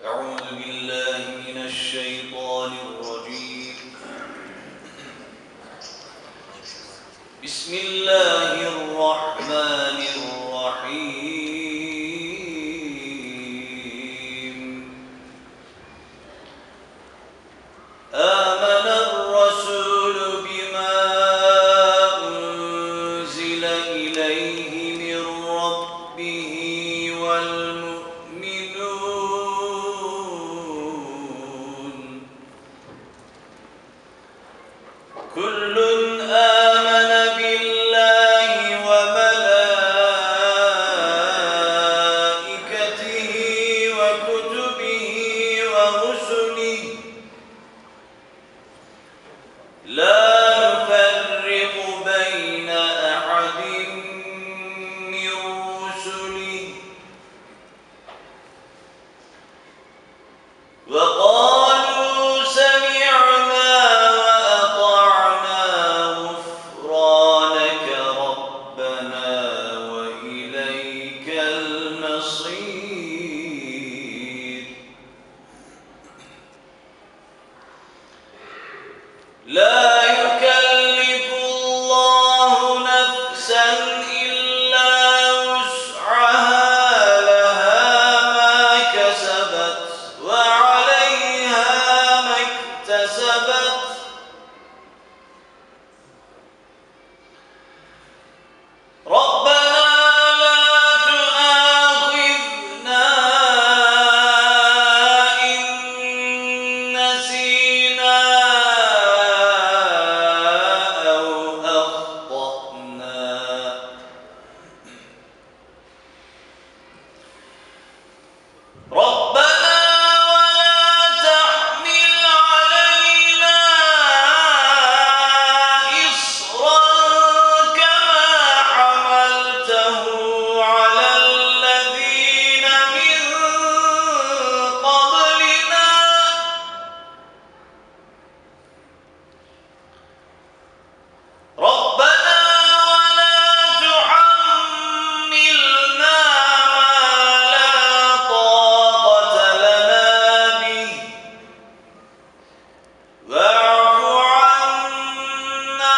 أعوذ بالله من الشيطان الرجيم. بسم الله الرحمن الرحيم. آمن الرسول بما أنزل إليه من ربه والمؤمنون كل آمن بالله وملائكته وكتبه ورسله لا نفرق بين أحد من رسله وقالوا سمعنا وأطعنا غفرانك ربنا وإليك المصير. لا يكلف الله نفسا إلا وسعها لها ما كسبت وعليها ما اكتسبت ربنا لا تؤاخذنا إن نسينا أو أخطأنا ربنا ولا تحمل علينا إصرا كما حملته على الذين من قبلنا ربنا ولا تحملنا ما لا طاقة لنا به واعف عنا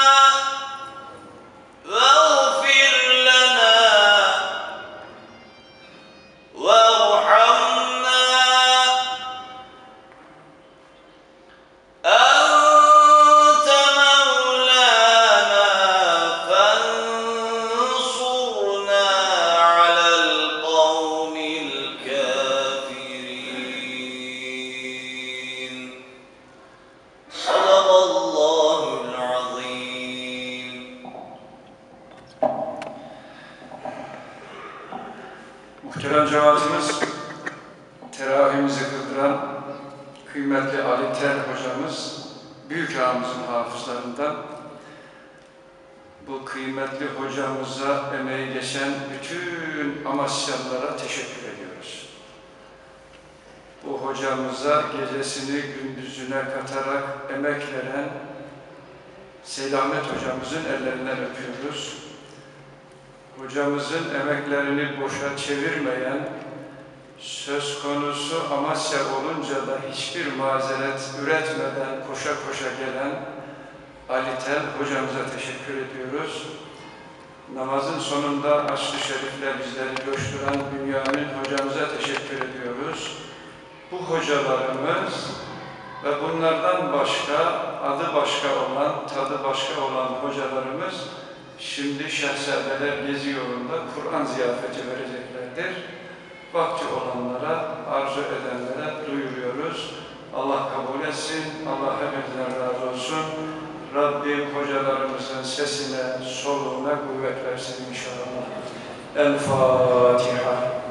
واغفر لنا وارحمنا أنت مولانا فانصرنا على القوم الكافرين. صدق الله العظيم. Muhterem cemaatimiz, teravihimizi kıldıran kıymetli Ali Tel hocamız, büyük ağamızın hafızlarından, bu kıymetli hocamıza emeği geçen bütün Amasyalılara teşekkür ediyoruz. Bu hocamıza gecesini gündüzüne katarak emek veren Selamet hocamızın ellerinden öpüyoruz. Hocamızın emeklerini boşa çevirmeyen, söz konusu Amasya olunca da hiçbir mazeret üretmeden koşa koşa gelen Ali Tel hocamıza teşekkür ediyoruz. Namazın sonunda aşk-ı şerifle bizleri coşturan Bünyamin hocamıza teşekkür ediyoruz. Bu hocalarımız ve bunlardan başka, adı başka olan, tadı başka olan hocalarımız şimdi Şehzadeler Gezi yolunda Kur'an ziyafeti vereceklerdir. Vakti olanlara, arzu edenlere duyuruyoruz. Allah kabul etsin, Allah hepinizden razı olsun. Rabbim hocalarımızın sesine, soluğuna kuvvet versin inşallah. El Fatiha.